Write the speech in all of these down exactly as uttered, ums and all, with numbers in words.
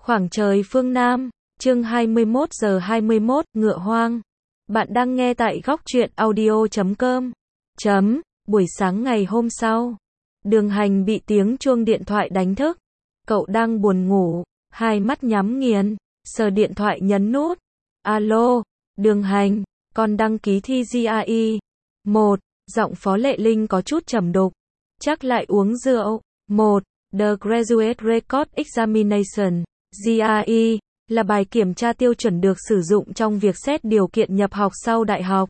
Khoảng trời phương Nam, chương hai mươi mốt giờ hai mươi mốt, ngựa hoang. Bạn đang nghe tại góc truyện audio chấm com. Chấm, buổi sáng ngày hôm sau. Đường Hành bị tiếng chuông điện thoại đánh thức. Cậu đang buồn ngủ, hai mắt nhắm nghiền, sờ điện thoại nhấn nút. Alo, Đường Hành, con đăng ký thi giê e e. Một, giọng Phó Lệ Linh có chút trầm đục. Chắc lại uống rượu. Một, The Graduate Record Examination, giê e e, là bài kiểm tra tiêu chuẩn được sử dụng trong việc xét điều kiện nhập học sau đại học,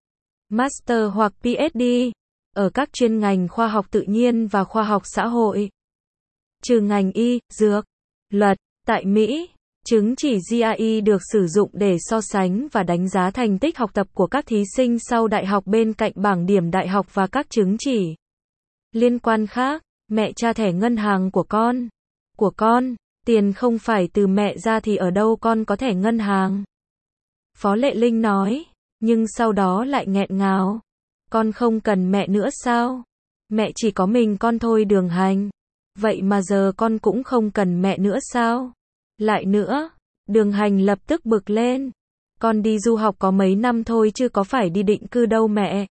Master hoặc pê hát đê, ở các chuyên ngành khoa học tự nhiên và khoa học xã hội. Trừ ngành y, dược, luật, tại Mỹ, chứng chỉ giê e e được sử dụng để so sánh và đánh giá thành tích học tập của các thí sinh sau đại học bên cạnh bảng điểm đại học và các chứng chỉ liên quan khác. Mẹ tra thẻ ngân hàng của con. Của con, tiền không phải từ mẹ ra thì ở đâu con có thẻ ngân hàng? Phó Lệ Linh nói, nhưng sau đó lại nghẹn ngào. Con không cần mẹ nữa sao? Mẹ chỉ có mình con thôi Đường Hành. Vậy mà giờ con cũng không cần mẹ nữa sao? Lại nữa, Đường Hành lập tức bực lên. Con đi du học có mấy năm thôi chứ có phải đi định cư đâu mẹ.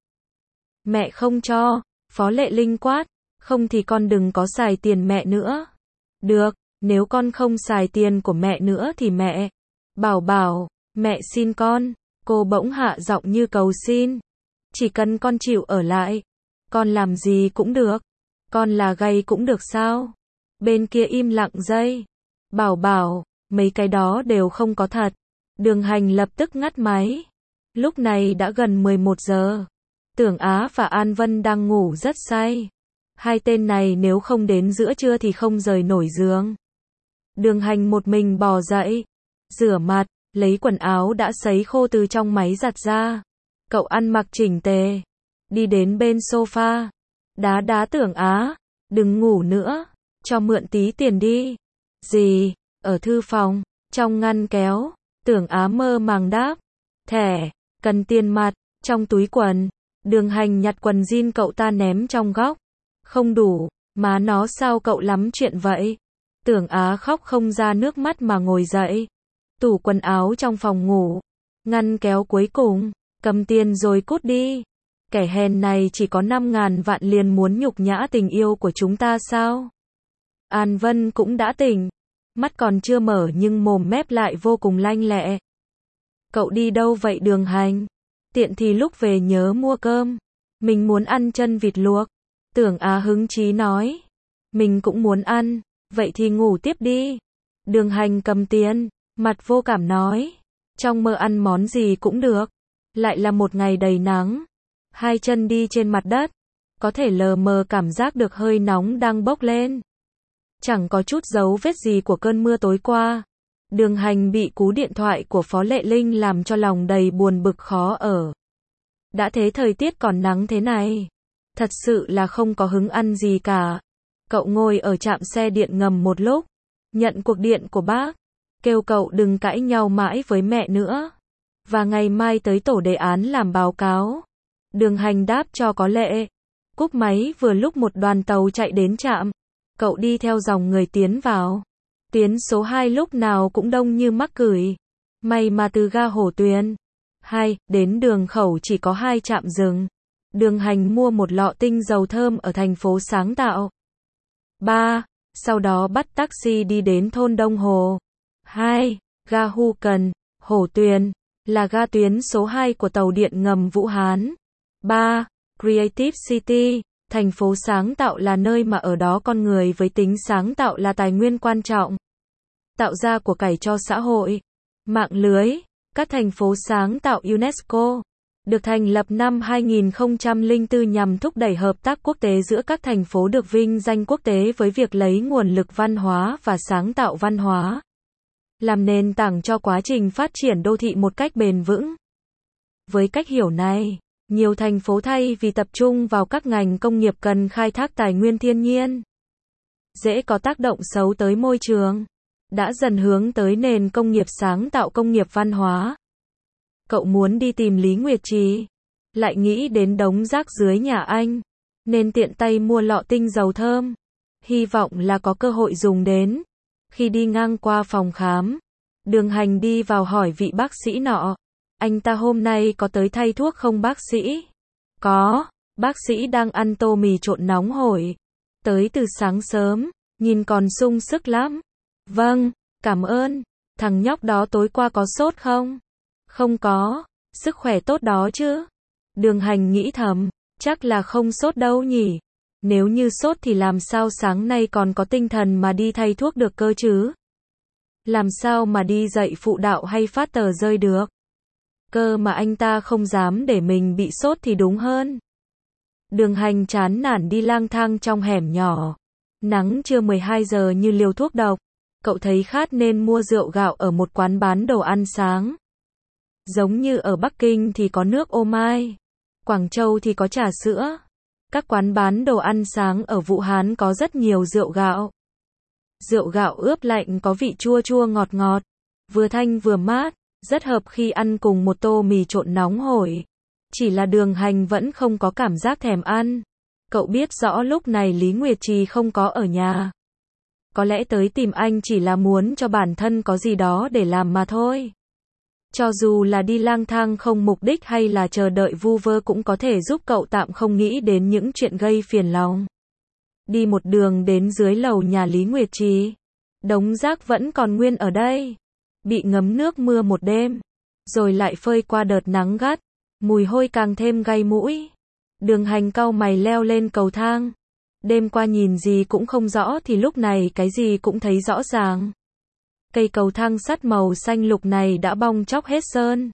Mẹ không cho, Phó Lệ Linh quát. Không thì con đừng có xài tiền mẹ nữa. Được, nếu con không xài tiền của mẹ nữa thì mẹ. Bảo bảo, mẹ xin con. Cô bỗng hạ giọng như cầu xin. Chỉ cần con chịu ở lại. Con làm gì cũng được. Con là gay cũng được sao? Bên kia im lặng giây. Bảo bảo, mấy cái đó đều không có thật. Đường Hành lập tức ngắt máy. Lúc này đã gần mười một giờ. Tưởng Á và An Vân đang ngủ rất say. Hai tên này nếu không đến giữa trưa thì không rời nổi giường. Đường Hành một mình bò dậy, rửa mặt, lấy quần áo đã sấy khô từ trong máy giặt ra. Cậu ăn mặc chỉnh tề, đi đến bên sofa, đá đá Tưởng Á, đừng ngủ nữa, cho mượn tí tiền đi. Gì? Ở thư phòng, trong ngăn kéo, Tưởng Á mơ màng đáp. Thẻ, cần tiền mặt, trong túi quần. Đường Hành nhặt quần jean cậu ta ném trong góc. Không đủ, má nó sao cậu lắm chuyện vậy? Tưởng Á khóc không ra nước mắt mà ngồi dậy. Tủ quần áo trong phòng ngủ. Ngăn kéo cuối cùng, cầm tiền rồi cút đi. Kẻ hèn này chỉ có năm ngàn vạn liền muốn nhục nhã tình yêu của chúng ta sao? An Vân cũng đã tỉnh. Mắt còn chưa mở nhưng mồm mép lại vô cùng lanh lẹ. Cậu đi đâu vậy Đường Hành? Tiện thì lúc về nhớ mua cơm. Mình muốn ăn chân vịt luộc. Tưởng Á hứng chí nói. Mình cũng muốn ăn, vậy thì ngủ tiếp đi. Đường Hành cầm tiền, mặt vô cảm nói. Trong mơ ăn món gì cũng được. Lại là một ngày đầy nắng. Hai chân đi trên mặt đất. Có thể lờ mờ cảm giác được hơi nóng đang bốc lên. Chẳng có chút dấu vết gì của cơn mưa tối qua. Đường Hành bị cú điện thoại của Phó Lệ Linh làm cho lòng đầy buồn bực khó ở. Đã thế thời tiết còn nắng thế này. Thật sự là không có hứng ăn gì cả. Cậu ngồi ở trạm xe điện ngầm một lúc. Nhận cuộc điện của bác. Kêu cậu đừng cãi nhau mãi với mẹ nữa. Và ngày mai tới tổ đề án làm báo cáo. Đường Hành đáp cho có lệ. Cúp máy vừa lúc một đoàn tàu chạy đến trạm. Cậu đi theo dòng người tiến vào. Tuyến số hai lúc nào cũng đông như mắc cười. May mà từ ga Hổ Tuyền hai đến đường khẩu chỉ có hai trạm dừng. Đường Hành mua một lọ tinh dầu thơm ở thành phố sáng tạo. ba. Sau đó bắt taxi đi đến thôn Đông Hồ. hai. Ga Hu Cần, Hổ Tuyền, là ga tuyến số hai của tàu điện ngầm Vũ Hán. ba. Creative City, thành phố sáng tạo là nơi mà ở đó con người với tính sáng tạo là tài nguyên quan trọng. Tạo ra của cải cho xã hội. Mạng lưới, các thành phố sáng tạo UNESCO. Được thành lập năm hai nghìn không trăm lẻ bốn nhằm thúc đẩy hợp tác quốc tế giữa các thành phố được vinh danh quốc tế với việc lấy nguồn lực văn hóa và sáng tạo văn hóa làm nền tảng cho quá trình phát triển đô thị một cách bền vững. Với cách hiểu này, nhiều thành phố thay vì tập trung vào các ngành công nghiệp cần khai thác tài nguyên thiên nhiên, dễ có tác động xấu tới môi trường, đã dần hướng tới nền công nghiệp sáng tạo công nghiệp văn hóa. Cậu muốn đi tìm Lý Nguyệt Trì, lại nghĩ đến đống rác dưới nhà anh, nên tiện tay mua lọ tinh dầu thơm, hy vọng là có cơ hội dùng đến. Khi đi ngang qua phòng khám, Đường Hành đi vào hỏi vị bác sĩ nọ, anh ta hôm nay có tới thay thuốc không bác sĩ? Có, bác sĩ đang ăn tô mì trộn nóng hổi. Tới từ sáng sớm, nhìn còn sung sức lắm. Vâng, cảm ơn. Thằng nhóc đó tối qua có sốt không? Không có, sức khỏe tốt đó chứ. Đường Hành nghĩ thầm, chắc là không sốt đâu nhỉ. Nếu như sốt thì làm sao sáng nay còn có tinh thần mà đi thay thuốc được cơ chứ? Làm sao mà đi dạy phụ đạo hay phát tờ rơi được? Cơ mà anh ta không dám để mình bị sốt thì đúng hơn. Đường Hành chán nản đi lang thang trong hẻm nhỏ. Nắng trưa mười hai giờ như liều thuốc độc. Cậu thấy khát nên mua rượu gạo ở một quán bán đồ ăn sáng. Giống như ở Bắc Kinh thì có nước ô mai, Quảng Châu thì có trà sữa. Các quán bán đồ ăn sáng ở Vũ Hán có rất nhiều rượu gạo. Rượu gạo ướp lạnh có vị chua chua ngọt ngọt, vừa thanh vừa mát, rất hợp khi ăn cùng một tô mì trộn nóng hổi. Chỉ là Đường Hành vẫn không có cảm giác thèm ăn. Cậu biết rõ lúc này Lý Nguyệt Trì không có ở nhà. Có lẽ tới tìm anh chỉ là muốn cho bản thân có gì đó để làm mà thôi. Cho dù là đi lang thang không mục đích hay là chờ đợi vu vơ cũng có thể giúp cậu tạm không nghĩ đến những chuyện gây phiền lòng. Đi một đường đến dưới lầu nhà Lý Nguyệt Trì. Đống rác vẫn còn nguyên ở đây. Bị ngấm nước mưa một đêm. Rồi lại phơi qua đợt nắng gắt. Mùi hôi càng thêm gay mũi. Đường Hành cau mày leo lên cầu thang. Đêm qua nhìn gì cũng không rõ thì lúc này cái gì cũng thấy rõ ràng. Cây cầu thang sắt màu xanh lục này đã bong tróc hết sơn.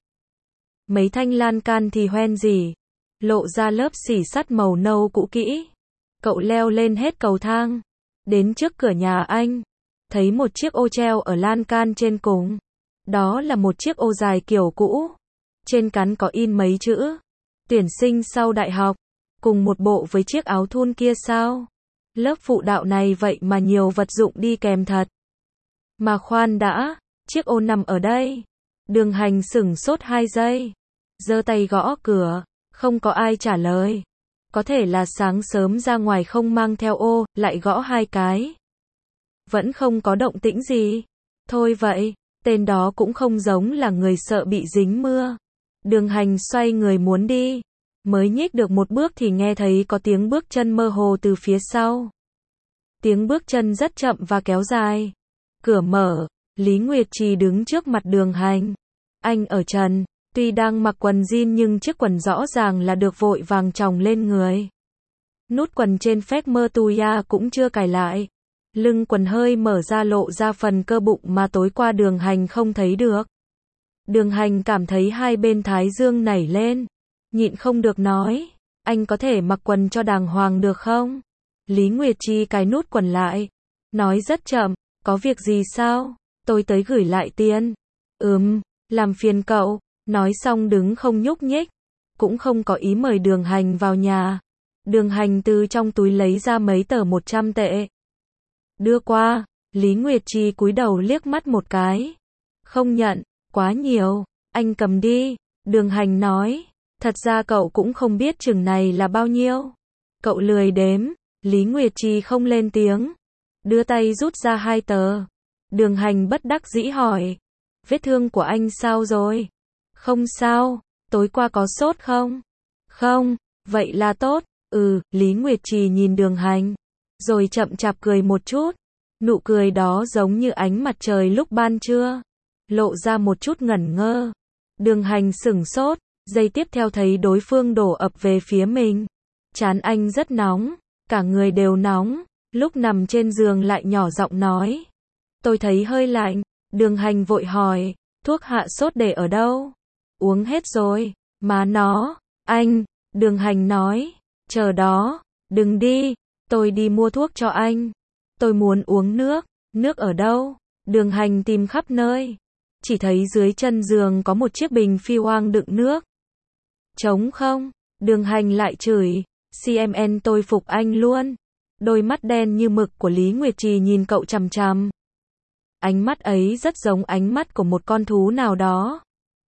Mấy thanh lan can thì hoen rỉ, lộ ra lớp xỉ sắt màu nâu cũ kỹ. Cậu leo lên hết cầu thang, đến trước cửa nhà anh, thấy một chiếc ô treo ở lan can trên cùng. Đó là một chiếc ô dài kiểu cũ. Trên cán có in mấy chữ, tuyển sinh sau đại học, cùng một bộ với chiếc áo thun kia sao? Lớp phụ đạo này vậy mà nhiều vật dụng đi kèm thật. Mà khoan đã, chiếc ô nằm ở đây. Đường Hành sửng sốt hai giây. Giơ tay gõ cửa, không có ai trả lời. Có thể là sáng sớm ra ngoài không mang theo ô, lại gõ hai cái. Vẫn không có động tĩnh gì. Thôi vậy, tên đó cũng không giống là người sợ bị dính mưa. Đường Hành xoay người muốn đi. Mới nhích được một bước thì nghe thấy có tiếng bước chân mơ hồ từ phía sau. Tiếng bước chân rất chậm và kéo dài. Cửa mở, Lý Nguyệt Trì đứng trước mặt Đường Hành. Anh ở trần, tuy đang mặc quần jean nhưng chiếc quần rõ ràng là được vội vàng chồng lên người. Nút quần trên phét mơ tuya cũng chưa cài lại. Lưng quần hơi mở ra lộ ra phần cơ bụng mà tối qua Đường Hành không thấy được. Đường Hành cảm thấy hai bên thái dương nảy lên. Nhịn không được nói, anh có thể mặc quần cho đàng hoàng được không? Lý Nguyệt Trì cài nút quần lại. Nói rất chậm, có việc gì sao? Tôi tới gửi lại tiền. Ừm, làm phiền cậu. Nói xong đứng không nhúc nhích. Cũng không có ý mời Đường Hành vào nhà. Đường Hành từ trong túi lấy ra mấy tờ một trăm tệ. Đưa qua, Lý Nguyệt Trì cúi đầu liếc mắt một cái. Không nhận, quá nhiều, anh cầm đi. Đường Hành nói, thật ra cậu cũng không biết chừng này là bao nhiêu. Cậu lười đếm, Lý Nguyệt Trì không lên tiếng. Đưa tay rút ra hai tờ. Đường Hành bất đắc dĩ hỏi, vết thương của anh sao rồi? Không sao, tối qua có sốt không? Không, vậy là tốt. Ừ, Lý Nguyệt Trì nhìn Đường Hành, rồi chậm chạp cười một chút. Nụ cười đó giống như ánh mặt trời lúc ban trưa, lộ ra một chút ngẩn ngơ. Đường Hành sửng sốt, giây tiếp theo thấy đối phương đổ ập về phía mình. Trán anh rất nóng, cả người đều nóng. Lúc nằm trên giường lại nhỏ giọng nói, tôi thấy hơi lạnh. Đường Hành vội hỏi, thuốc hạ sốt để ở đâu? Uống hết rồi, má nó. Anh, Đường Hành nói, chờ đó, đừng đi, tôi đi mua thuốc cho anh. Tôi muốn uống nước, nước ở đâu? Đường Hành tìm khắp nơi, chỉ thấy dưới chân giường có một chiếc bình phi hoang đựng nước. Trống không? Đường Hành lại chửi, xê em en tôi phục anh luôn. Đôi mắt đen như mực của Lý Nguyệt Trì nhìn cậu chằm chằm. Ánh mắt ấy rất giống ánh mắt của một con thú nào đó.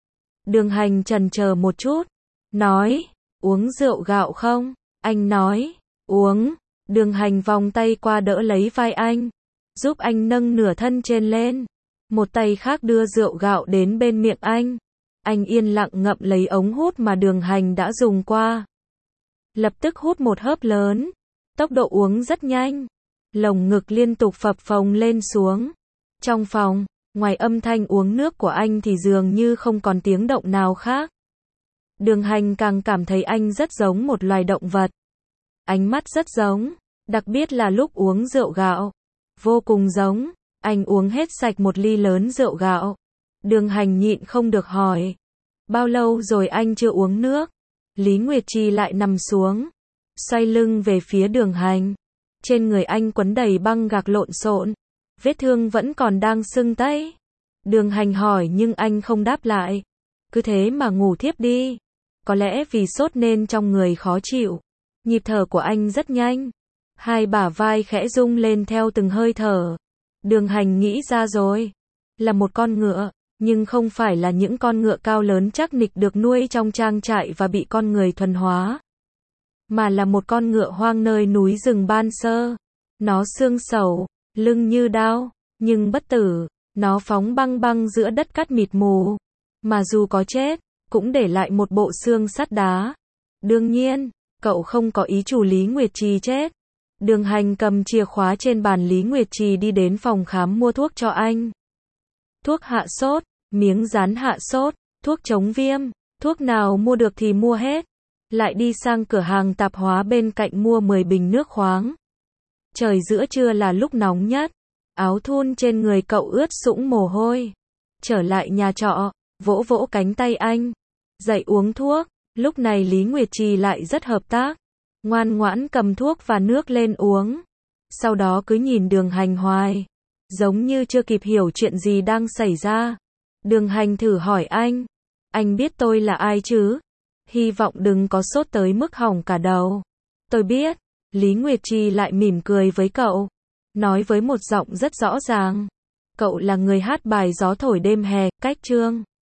Đường Hành chần chờ một chút, nói, uống rượu gạo không? Anh nói, uống. Đường Hành vòng tay qua đỡ lấy vai anh, giúp anh nâng nửa thân trên lên. Một tay khác đưa rượu gạo đến bên miệng anh. Anh yên lặng ngậm lấy ống hút mà Đường Hành đã dùng qua. Lập tức hút một hớp lớn. Tốc độ uống rất nhanh. Lồng ngực liên tục phập phồng lên xuống. Trong phòng, ngoài âm thanh uống nước của anh thì dường như không còn tiếng động nào khác. Đường Hành càng cảm thấy anh rất giống một loài động vật. Ánh mắt rất giống, đặc biệt là lúc uống rượu gạo. Vô cùng giống. Anh uống hết sạch một ly lớn rượu gạo. Đường Hành nhịn không được hỏi. Bao lâu rồi anh chưa uống nước? Lý Nguyệt Trì lại nằm xuống, xoay lưng về phía Đường Hành. Trên người anh quấn đầy băng gạc lộn xộn. Vết thương vẫn còn đang sưng tấy. Đường Hành hỏi nhưng anh không đáp lại. Cứ thế mà ngủ thiếp đi. Có lẽ vì sốt nên trong người khó chịu. Nhịp thở của anh rất nhanh. Hai bả vai khẽ rung lên theo từng hơi thở. Đường Hành nghĩ ra rồi. Là một con ngựa, nhưng không phải là những con ngựa cao lớn chắc nịch được nuôi trong trang trại và bị con người thuần hóa. Mà là một con ngựa hoang nơi núi rừng ban sơ. Nó xương sầu, lưng như đao, nhưng bất tử. Nó phóng băng băng giữa đất cát mịt mù. Mà dù có chết, cũng để lại một bộ xương sắt đá. Đương nhiên, cậu không có ý chủ Lý Nguyệt Trì chết. Đường Hành cầm chìa khóa trên bàn Lý Nguyệt Trì đi đến phòng khám mua thuốc cho anh. Thuốc hạ sốt, miếng dán hạ sốt, thuốc chống viêm, thuốc nào mua được thì mua hết. Lại đi sang cửa hàng tạp hóa bên cạnh mua mười bình nước khoáng. Trời giữa trưa là lúc nóng nhất. Áo thun trên người cậu ướt sũng mồ hôi. Trở lại nhà trọ, vỗ vỗ cánh tay anh. Dậy uống thuốc. Lúc này Lý Nguyệt Trì lại rất hợp tác. Ngoan ngoãn cầm thuốc và nước lên uống. Sau đó cứ nhìn Đường Hành hoài. Giống như chưa kịp hiểu chuyện gì đang xảy ra. Đường Hành thử hỏi anh. Anh biết tôi là ai chứ? Hy vọng đừng có sốt tới mức hỏng cả đầu. Tôi biết. Lý Nguyệt Trì lại mỉm cười với cậu. Nói với một giọng rất rõ ràng. Cậu là người hát bài Gió thổi đêm hè, cách chương.